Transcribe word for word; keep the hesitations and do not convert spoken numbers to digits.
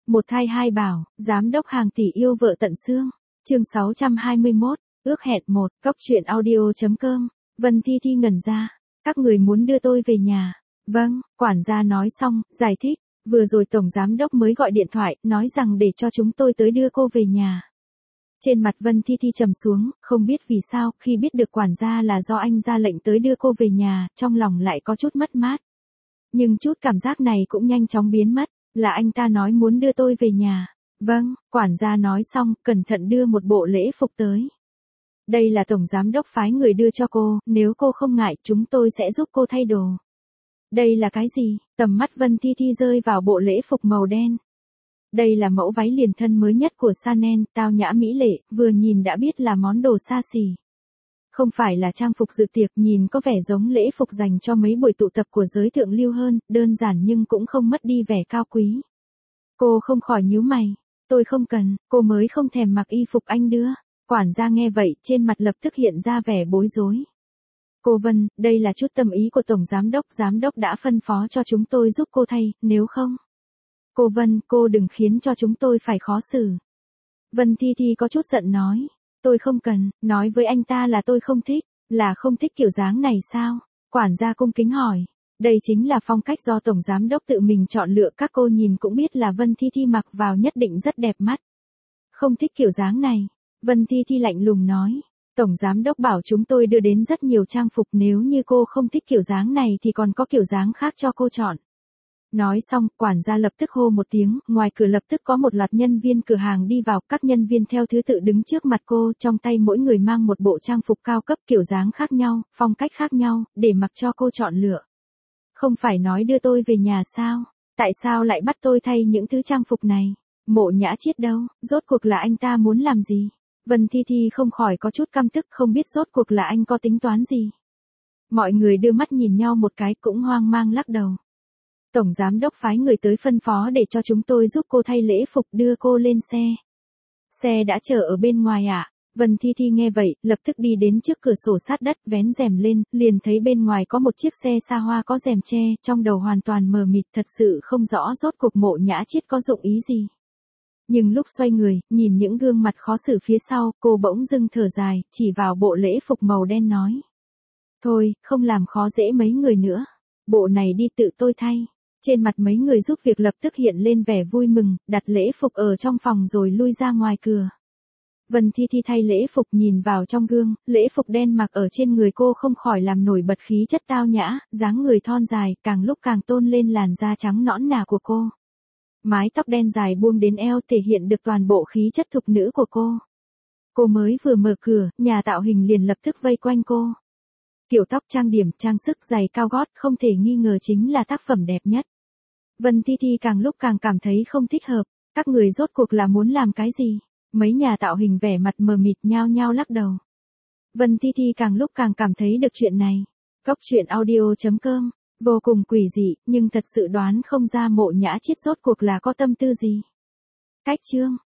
Một thai hai bảo, giám đốc hàng tỷ yêu vợ tận xương. Chương sáu trăm hai mươi mốt, ước hẹn một, cốc truyện audio.com. Vân Thi Thi ngẩn ra, các người muốn đưa tôi về nhà. Vâng, quản gia nói xong, giải thích, vừa rồi tổng giám đốc mới gọi điện thoại, nói rằng để cho chúng tôi tới đưa cô về nhà. Trên mặt Vân Thi Thi trầm xuống, không biết vì sao, khi biết được quản gia là do anh ra lệnh tới đưa cô về nhà, trong lòng lại có chút mất mát. Nhưng chút cảm giác này cũng nhanh chóng biến mất, là anh ta nói muốn đưa tôi về nhà. Vâng, quản gia nói xong, cẩn thận đưa một bộ lễ phục tới. Đây là tổng giám đốc phái người đưa cho cô, nếu cô không ngại, chúng tôi sẽ giúp cô thay đồ. Đây là cái gì? Tầm mắt Vân Thi Thi rơi vào bộ lễ phục màu đen. Đây là mẫu váy liền thân mới nhất của Chanel, tao nhã mỹ lệ, vừa nhìn đã biết là món đồ xa xỉ. Không phải là trang phục dự tiệc, nhìn có vẻ giống lễ phục dành cho mấy buổi tụ tập của giới thượng lưu hơn, đơn giản nhưng cũng không mất đi vẻ cao quý. Cô không khỏi nhíu mày, tôi không cần, cô mới không thèm mặc y phục anh đưa. Quản gia nghe vậy, trên mặt lập tức hiện ra vẻ bối rối. Cô Vân, đây là chút tâm ý của tổng giám đốc, giám đốc đã phân phó cho chúng tôi giúp cô thay, nếu không. Cô Vân, cô đừng khiến cho chúng tôi phải khó xử. Vân Thi Thi có chút giận nói, tôi không cần, nói với anh ta là tôi không thích, là không thích kiểu dáng này sao? Quản gia cung kính hỏi, đây chính là phong cách do tổng giám đốc tự mình chọn lựa, các cô nhìn cũng biết là Vân Thi Thi mặc vào nhất định rất đẹp mắt. Không thích kiểu dáng này, Vân Thi Thi lạnh lùng nói, tổng giám đốc bảo chúng tôi đưa đến rất nhiều trang phục, nếu như cô không thích kiểu dáng này thì còn có kiểu dáng khác cho cô chọn. Nói xong, quản gia lập tức hô một tiếng, ngoài cửa lập tức có một loạt nhân viên cửa hàng đi vào, các nhân viên theo thứ tự đứng trước mặt cô, trong tay mỗi người mang một bộ trang phục cao cấp kiểu dáng khác nhau, phong cách khác nhau, để mặc cho cô chọn lựa. Không phải nói đưa tôi về nhà sao? Tại sao lại bắt tôi thay những thứ trang phục này? Mộ Nhã Chiết đâu? Rốt cuộc là anh ta muốn làm gì? Vân Thi Thi không khỏi có chút căm tức, không biết rốt cuộc là anh có tính toán gì. Mọi người đưa mắt nhìn nhau một cái, cũng hoang mang lắc đầu. Tổng giám đốc phái người tới phân phó để cho chúng tôi giúp cô thay lễ phục, đưa cô lên xe. Xe đã chờ ở bên ngoài ạ. À? Vân Thi Thi nghe vậy, lập tức đi đến trước cửa sổ sát đất, vén rèm lên, liền thấy bên ngoài có một chiếc xe xa hoa có rèm che, trong đầu hoàn toàn mờ mịt, thật sự không rõ rốt cuộc Mộ Nhã Chiết có dụng ý gì. Nhưng lúc xoay người, nhìn những gương mặt khó xử phía sau, cô bỗng dưng thở dài, chỉ vào bộ lễ phục màu đen nói. Thôi, không làm khó dễ mấy người nữa. Bộ này đi tự tôi thay. Trên mặt mấy người giúp việc lập tức hiện lên vẻ vui mừng, đặt lễ phục ở trong phòng rồi lui ra ngoài cửa. Vân Thi Thi thay lễ phục nhìn vào trong gương, lễ phục đen mặc ở trên người cô không khỏi làm nổi bật khí chất tao nhã, dáng người thon dài, càng lúc càng tôn lên làn da trắng nõn nà của cô. Mái tóc đen dài buông đến eo thể hiện được toàn bộ khí chất thục nữ của cô. Cô mới vừa mở cửa, nhà tạo hình liền lập tức vây quanh cô. Kiểu tóc, trang điểm, trang sức, giày cao gót không thể nghi ngờ chính là tác phẩm đẹp nhất. Vân Thi Thi càng lúc càng cảm thấy không thích hợp, các người rốt cuộc là muốn làm cái gì? Mấy nhà tạo hình vẻ mặt mờ mịt nhao nhao lắc đầu. Vân Thi Thi càng lúc càng cảm thấy được chuyện này. Cốc truyện audio.com, vô cùng quỷ dị, nhưng thật sự đoán không ra Mộ Nhã Chiết rốt cuộc là có tâm tư gì. Cách chương